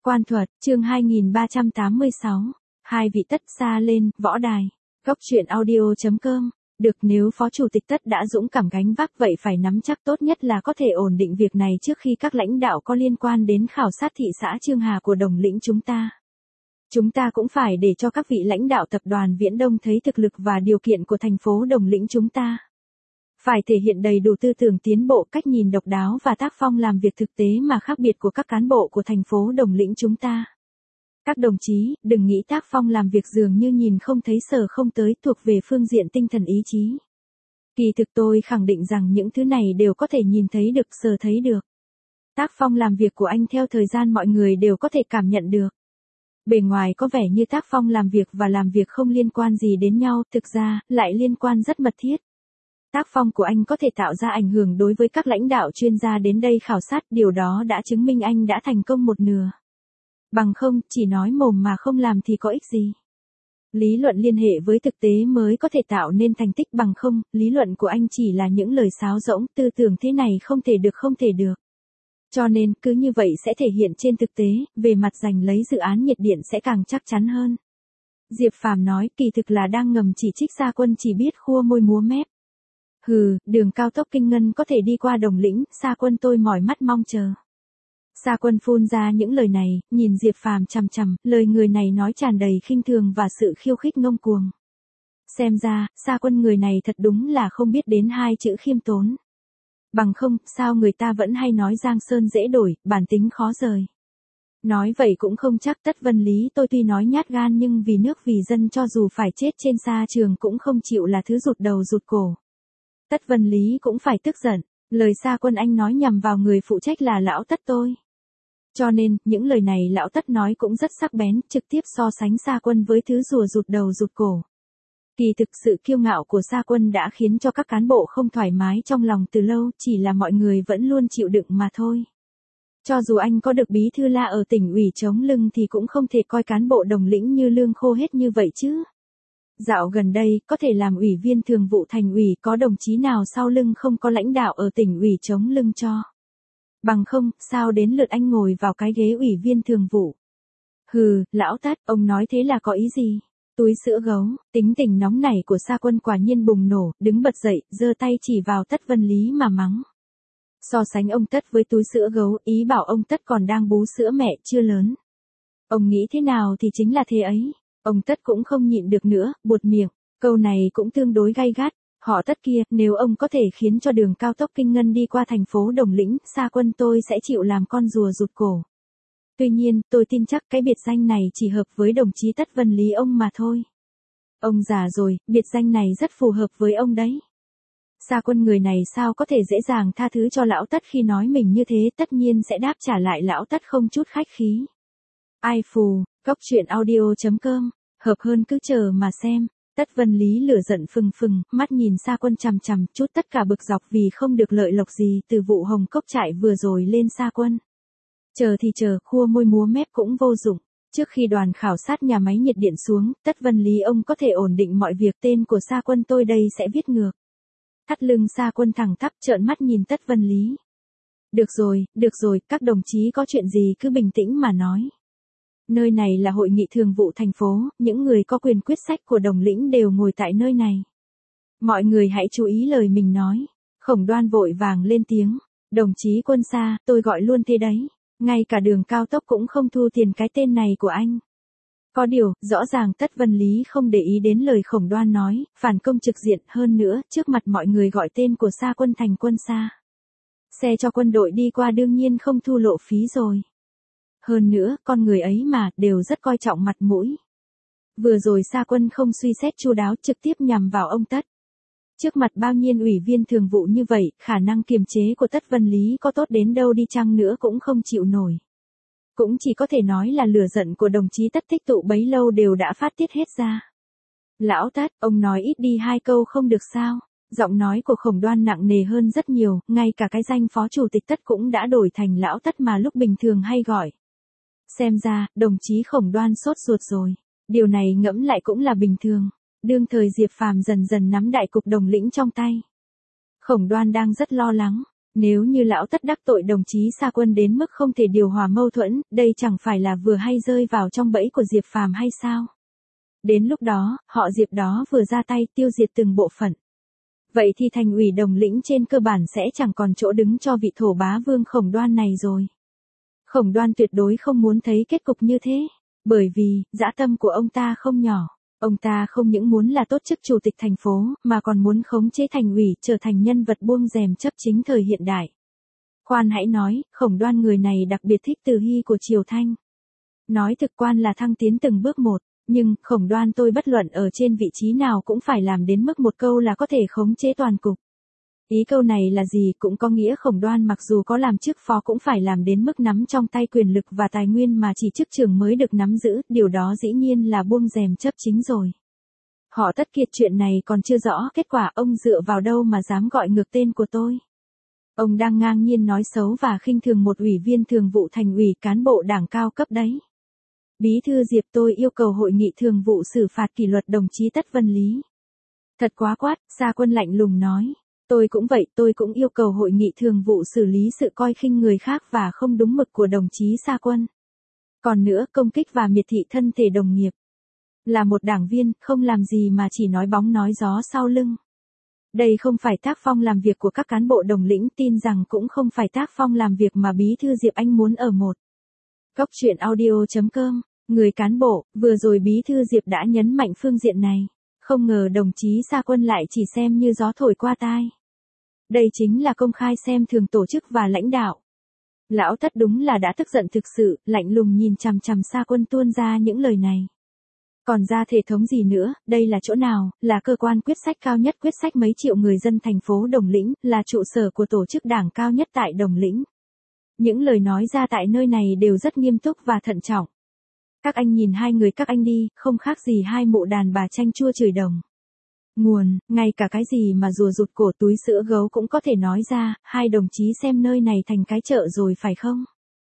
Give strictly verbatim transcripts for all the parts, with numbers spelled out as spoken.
Quan thuật, chương hai nghìn ba trăm tám mươi sáu. Hai vị Tất xa lên, võ đài. Góc truyện audio chấm com. Được, nếu Phó Chủ tịch Tất đã dũng cảm gánh vác vậy phải nắm chắc tốt nhất là có thể ổn định việc này trước khi các lãnh đạo có liên quan đến khảo sát thị xã Chương Hà của Đồng Lĩnh chúng ta. Chúng ta cũng phải để cho các vị lãnh đạo tập đoàn Viễn Đông thấy thực lực và điều kiện của thành phố Đồng Lĩnh chúng ta. Phải thể hiện đầy đủ tư tưởng tiến bộ, cách nhìn độc đáo và tác phong làm việc thực tế mà khác biệt của các cán bộ của thành phố Đồng Lĩnh chúng ta. Các đồng chí, đừng nghĩ tác phong làm việc dường như nhìn không thấy sờ không tới, thuộc về phương diện tinh thần ý chí. Kỳ thực tôi khẳng định rằng những thứ này đều có thể nhìn thấy được, sờ thấy được. Tác phong làm việc của anh theo thời gian mọi người đều có thể cảm nhận được. Bề ngoài có vẻ như tác phong làm việc và làm việc không liên quan gì đến nhau, thực ra, lại liên quan rất mật thiết. Tác phong của anh có thể tạo ra ảnh hưởng đối với các lãnh đạo chuyên gia đến đây khảo sát, điều đó đã chứng minh anh đã thành công một nửa. Bằng không, chỉ nói mồm mà không làm thì có ích gì. Lý luận liên hệ với thực tế mới có thể tạo nên thành tích, bằng không, lý luận của anh chỉ là những lời sáo rỗng, tư tưởng thế này không thể được không thể được. Cho nên, cứ như vậy sẽ thể hiện trên thực tế, về mặt giành lấy dự án nhiệt điện sẽ càng chắc chắn hơn. Diệp Phàm nói, kỳ thực là đang ngầm chỉ trích Sa Quân chỉ biết khua môi múa mép. Hừ, đường cao tốc Kinh Ngân có thể đi qua Đồng Lĩnh, Sa Quân tôi mỏi mắt mong chờ. Sa Quân phun ra những lời này, nhìn Diệp Phàm chằm chằm, lời người này nói tràn đầy khinh thường và sự khiêu khích ngông cuồng. Xem ra, Sa Quân người này thật đúng là không biết đến hai chữ khiêm tốn. Bằng không, sao người ta vẫn hay nói Giang Sơn dễ đổi, bản tính khó rời. Nói vậy cũng không chắc. Tất Vân Lý tôi tuy nói nhát gan nhưng vì nước vì dân cho dù phải chết trên sa trường cũng không chịu là thứ rụt đầu rụt cổ. Tất Vân Lý cũng phải tức giận, lời Sa Quân anh nói nhằm vào người phụ trách là lão Tất tôi. Cho nên, những lời này lão Tất nói cũng rất sắc bén, trực tiếp so sánh Sa Quân với thứ rùa rụt đầu rụt cổ. Kỳ thực sự kiêu ngạo của Sa Quân đã khiến cho các cán bộ không thoải mái trong lòng từ lâu, chỉ là mọi người vẫn luôn chịu đựng mà thôi. Cho dù anh có được bí thư La ở tỉnh ủy chống lưng thì cũng không thể coi cán bộ Đồng Lĩnh như lương khô hết như vậy chứ. Dạo gần đây, có thể làm ủy viên thường vụ thành ủy, có đồng chí nào sau lưng không có lãnh đạo ở tỉnh ủy chống lưng cho. Bằng không, sao đến lượt anh ngồi vào cái ghế ủy viên thường vụ. Hừ, lão Tất, ông nói thế là có ý gì? Túi sữa gấu, tính tình nóng nảy của Sa Quân quả nhiên bùng nổ, đứng bật dậy, giơ tay chỉ vào Tất Vân Lý mà mắng. So sánh ông Tất với túi sữa gấu, ý bảo ông Tất còn đang bú sữa mẹ chưa lớn. Ông nghĩ thế nào thì chính là thế ấy. Ông Tất cũng không nhịn được nữa, buột miệng, câu này cũng tương đối gay gắt. Họ Tất kia, nếu ông có thể khiến cho đường cao tốc Kinh Ngân đi qua thành phố Đồng Lĩnh, Sa Quân tôi sẽ chịu làm con rùa rụt cổ. Tuy nhiên, tôi tin chắc cái biệt danh này chỉ hợp với đồng chí Tất Vân Lý ông mà thôi. Ông già rồi, biệt danh này rất phù hợp với ông đấy. Sa Quân người này sao có thể dễ dàng tha thứ cho lão Tất khi nói mình như thế, tất nhiên sẽ đáp trả lại lão Tất không chút khách khí. Ai phù, góc truyện audio chấm com, hợp hơn cứ chờ mà xem. Tất Vân Lý lửa giận phừng phừng, mắt nhìn Sa Quân chằm chằm, chút tất cả bực dọc vì không được lợi lộc gì từ vụ Hồng Cốc trại vừa rồi lên Sa Quân. Chờ thì chờ, khua môi múa mép cũng vô dụng. Trước khi đoàn khảo sát nhà máy nhiệt điện xuống, Tất Vân Lý ông có thể ổn định mọi việc, tên của Sa Quân tôi đây sẽ viết ngược. Thắt lưng Sa Quân thẳng tắp trợn mắt nhìn Tất Vân Lý. Được rồi, được rồi, các đồng chí có chuyện gì cứ bình tĩnh mà nói. Nơi này là hội nghị thường vụ thành phố, những người có quyền quyết sách của Đồng Lĩnh đều ngồi tại nơi này. Mọi người hãy chú ý lời mình nói. Khổng Đoan vội vàng lên tiếng. Đồng chí Quân Sa, tôi gọi luôn thế đấy. Ngay cả đường cao tốc cũng không thu tiền cái tên này của anh. Có điều, rõ ràng Tất Vân Lý không để ý đến lời Khổng Đoan nói, phản công trực diện, hơn nữa, trước mặt mọi người gọi tên của Sa Quân thành Quân Sa. Xe cho quân đội đi qua đương nhiên không thu lộ phí rồi. Hơn nữa, con người ấy mà, đều rất coi trọng mặt mũi. Vừa rồi Sa Quân không suy xét chu đáo, trực tiếp nhằm vào ông Tất. Trước mặt bao nhiêu ủy viên thường vụ như vậy, khả năng kiềm chế của Tất Vân Lý có tốt đến đâu đi chăng nữa cũng không chịu nổi. Cũng chỉ có thể nói là lửa giận của đồng chí Tất tích tụ bấy lâu đều đã phát tiết hết ra. Lão Tất, ông nói ít đi hai câu không được sao? Giọng nói của Khổng Đoan nặng nề hơn rất nhiều, ngay cả cái danh phó chủ tịch Tất cũng đã đổi thành lão Tất mà lúc bình thường hay gọi. Xem ra, đồng chí Khổng Đoan sốt ruột rồi. Điều này ngẫm lại cũng là bình thường. Đương thời Diệp Phàm dần dần nắm đại cục Đồng Lĩnh trong tay. Khổng Đoan đang rất lo lắng. Nếu như lão Tất đắc tội đồng chí Sa Quân đến mức không thể điều hòa mâu thuẫn, đây chẳng phải là vừa hay rơi vào trong bẫy của Diệp Phàm hay sao? Đến lúc đó, họ Diệp đó vừa ra tay tiêu diệt từng bộ phận. Vậy thì thành ủy Đồng Lĩnh trên cơ bản sẽ chẳng còn chỗ đứng cho vị thổ bá vương Khổng Đoan này rồi. Khổng Đoan tuyệt đối không muốn thấy kết cục như thế, bởi vì, dã tâm của ông ta không nhỏ. Ông ta không những muốn là tốt chức chủ tịch thành phố, mà còn muốn khống chế thành ủy trở thành nhân vật buông rèm chấp chính thời hiện đại. Khoan hãy nói, Khổng Đoan người này đặc biệt thích Từ Hy của Triều Thanh. Nói thực quan là thăng tiến từng bước một, nhưng Khổng Đoan tôi bất luận ở trên vị trí nào cũng phải làm đến mức một câu là có thể khống chế toàn cục. Ý câu này là gì cũng có nghĩa Khổng Đoan mặc dù có làm chức phó cũng phải làm đến mức nắm trong tay quyền lực và tài nguyên mà chỉ chức trưởng mới được nắm giữ, điều đó dĩ nhiên là buông rèm chấp chính rồi. Họ Tất Kiệt chuyện này còn chưa rõ kết quả, ông dựa vào đâu mà dám gọi ngược tên của tôi. Ông đang ngang nhiên nói xấu và khinh thường một ủy viên thường vụ thành ủy cán bộ đảng cao cấp đấy. Bí thư Diệp tôi yêu cầu hội nghị thường vụ xử phạt kỷ luật đồng chí Tất Vân Lý. Thật quá quát, Sa Quân lạnh lùng nói. Tôi cũng vậy, tôi cũng yêu cầu hội nghị thường vụ xử lý sự coi khinh người khác và không đúng mực của đồng chí Sa Quân. Còn nữa, công kích và miệt thị thân thể đồng nghiệp. Là một đảng viên, không làm gì mà chỉ nói bóng nói gió sau lưng. Đây không phải tác phong làm việc của các cán bộ Đồng Lĩnh, tin rằng cũng không phải tác phong làm việc mà Bí thư Diệp anh muốn ở một. Góc truyện audio chấm com, người cán bộ, vừa rồi Bí thư Diệp đã nhấn mạnh phương diện này. Không ngờ đồng chí Sa Quân lại chỉ xem như gió thổi qua tai. Đây chính là công khai xem thường tổ chức và lãnh đạo. Lão Tất đúng là đã tức giận thực sự, lạnh lùng nhìn chằm chằm Sa Quân tuôn ra những lời này. Còn ra thể thống gì nữa, đây là chỗ nào, là cơ quan quyết sách cao nhất quyết sách mấy triệu người dân thành phố Đồng Lĩnh, là trụ sở của tổ chức đảng cao nhất tại Đồng Lĩnh. Những lời nói ra tại nơi này đều rất nghiêm túc và thận trọng. Các anh nhìn hai người các anh đi, không khác gì hai mụ đàn bà chanh chua chửi đồng. Nguồn, ngay cả cái gì mà rùa rụt cổ túi sữa gấu cũng có thể nói ra, hai đồng chí xem nơi này thành cái chợ rồi phải không?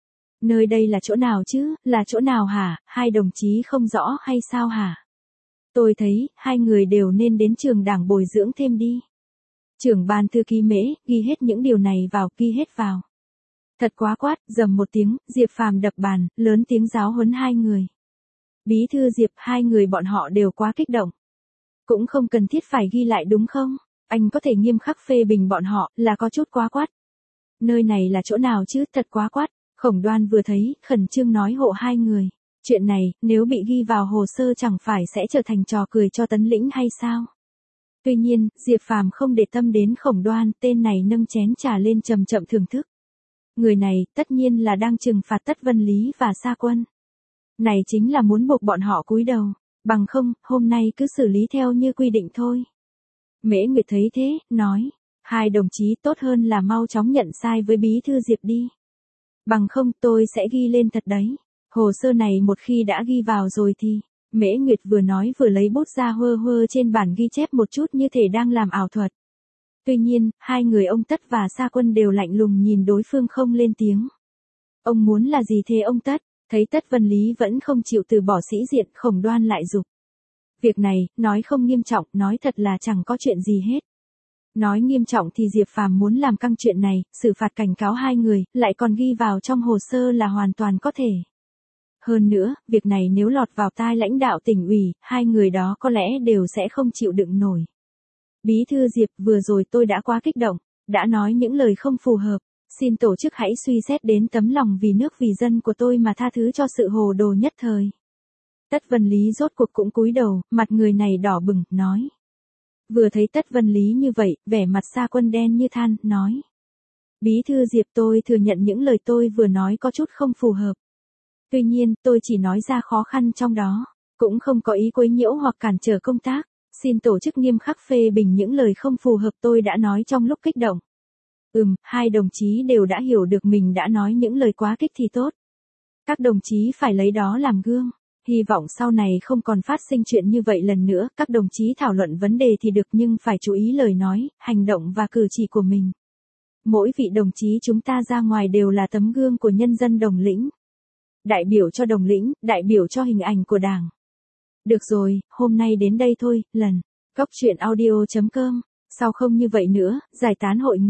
Nơi đây là chỗ nào chứ, là chỗ nào hả, hai đồng chí không rõ hay sao hả? Tôi thấy, hai người đều nên đến trường đảng bồi dưỡng thêm đi. Trưởng ban thư ký Mễ, ghi hết những điều này vào, ghi hết vào. Thật quá quát, dầm một tiếng, Diệp Phàm đập bàn, lớn tiếng giáo huấn hai người. Bí thư Diệp, hai người bọn họ đều quá kích động. Cũng không cần thiết phải ghi lại đúng không? Anh có thể nghiêm khắc phê bình bọn họ, là có chút quá quát. Nơi này là chỗ nào chứ, thật quá quát. Khổng Đoan vừa thấy, khẩn trương nói hộ hai người. Chuyện này, nếu bị ghi vào hồ sơ chẳng phải sẽ trở thành trò cười cho Tấn Lĩnh hay sao? Tuy nhiên, Diệp Phàm không để tâm đến Khổng Đoan, tên này nâng chén trà lên chậm chậm thưởng thức. Người này, tất nhiên là đang trừng phạt Tất Vân Lý và Sa Quân. Này chính là muốn buộc bọn họ cúi đầu. Bằng không, hôm nay cứ xử lý theo như quy định thôi. Mễ Nguyệt thấy thế, nói. Hai đồng chí tốt hơn là mau chóng nhận sai với Bí thư Diệp đi. Bằng không tôi sẽ ghi lên thật đấy. Hồ sơ này một khi đã ghi vào rồi thì. Mễ Nguyệt vừa nói vừa lấy bút ra hơ hơ trên bản ghi chép một chút như thể đang làm ảo thuật. Tuy nhiên, hai người ông Tất và Sa Quân đều lạnh lùng nhìn đối phương không lên tiếng. Ông muốn là gì thế ông Tất? Thấy Tất Vân Lý vẫn không chịu từ bỏ sĩ diện, Khổng Đoan lại giục. Việc này, nói không nghiêm trọng, nói thật là chẳng có chuyện gì hết. Nói nghiêm trọng thì Diệp Phàm muốn làm căng chuyện này, xử phạt cảnh cáo hai người, lại còn ghi vào trong hồ sơ là hoàn toàn có thể. Hơn nữa, việc này nếu lọt vào tai lãnh đạo tỉnh ủy, hai người đó có lẽ đều sẽ không chịu đựng nổi. Bí thư Diệp, vừa rồi tôi đã quá kích động, đã nói những lời không phù hợp. Xin tổ chức hãy suy xét đến tấm lòng vì nước vì dân của tôi mà tha thứ cho sự hồ đồ nhất thời. Tất Vân Lý rốt cuộc cũng cúi đầu, mặt người này đỏ bừng, nói. Vừa thấy Tất Vân Lý như vậy, vẻ mặt Sa Quân đen như than, nói. Bí thư Diệp tôi thừa nhận những lời tôi vừa nói có chút không phù hợp. Tuy nhiên, tôi chỉ nói ra khó khăn trong đó, cũng không có ý quấy nhiễu hoặc cản trở công tác. Xin tổ chức nghiêm khắc phê bình những lời không phù hợp tôi đã nói trong lúc kích động. Ừm, hai đồng chí đều đã hiểu được mình đã nói những lời quá kích thì tốt. Các đồng chí phải lấy đó làm gương. Hy vọng sau này không còn phát sinh chuyện như vậy lần nữa. Các đồng chí thảo luận vấn đề thì được nhưng phải chú ý lời nói, hành động và cử chỉ của mình. Mỗi vị đồng chí chúng ta ra ngoài đều là tấm gương của nhân dân Đồng Lĩnh. Đại biểu cho Đồng Lĩnh, đại biểu cho hình ảnh của Đảng. Được rồi, hôm nay đến đây thôi, lần. Góc truyện audio chấm com. Sao không như vậy nữa, giải tán hội nghị.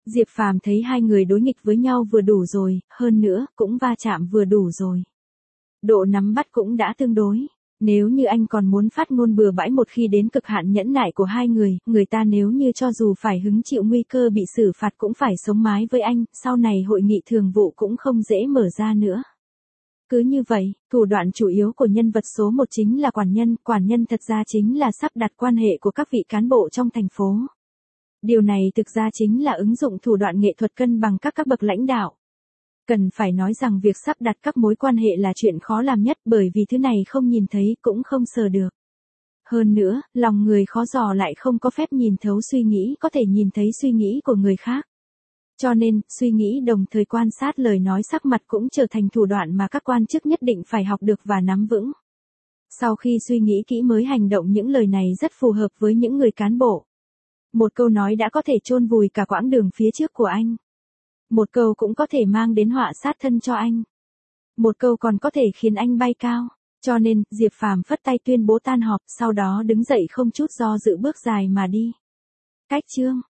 Diệp Phàm thấy hai người đối nghịch với nhau vừa đủ rồi, hơn nữa, cũng va chạm vừa đủ rồi. Độ nắm bắt cũng đã tương đối. Nếu như anh còn muốn phát ngôn bừa bãi một khi đến cực hạn nhẫn nại của hai người, người ta nếu như cho dù phải hứng chịu nguy cơ bị xử phạt cũng phải sống mái với anh, sau này hội nghị thường vụ cũng không dễ mở ra nữa. Cứ như vậy, thủ đoạn chủ yếu của nhân vật số một chính là quản nhân, quản nhân thật ra chính là sắp đặt quan hệ của các vị cán bộ trong thành phố. Điều này thực ra chính là ứng dụng thủ đoạn nghệ thuật cân bằng các các bậc lãnh đạo. Cần phải nói rằng việc sắp đặt các mối quan hệ là chuyện khó làm nhất bởi vì thứ này không nhìn thấy cũng không sờ được. Hơn nữa, lòng người khó dò lại không có phép nhìn thấu suy nghĩ có thể nhìn thấy suy nghĩ của người khác. Cho nên, suy nghĩ đồng thời quan sát lời nói sắc mặt cũng trở thành thủ đoạn mà các quan chức nhất định phải học được và nắm vững. Sau khi suy nghĩ kỹ mới hành động những lời này rất phù hợp với những người cán bộ. Một câu nói đã có thể chôn vùi cả quãng đường phía trước của anh. Một câu cũng có thể mang đến họa sát thân cho anh. Một câu còn có thể khiến anh bay cao. Cho nên, Diệp Phàm phất tay tuyên bố tan họp, sau đó đứng dậy không chút do dự bước dài mà đi. Cách chương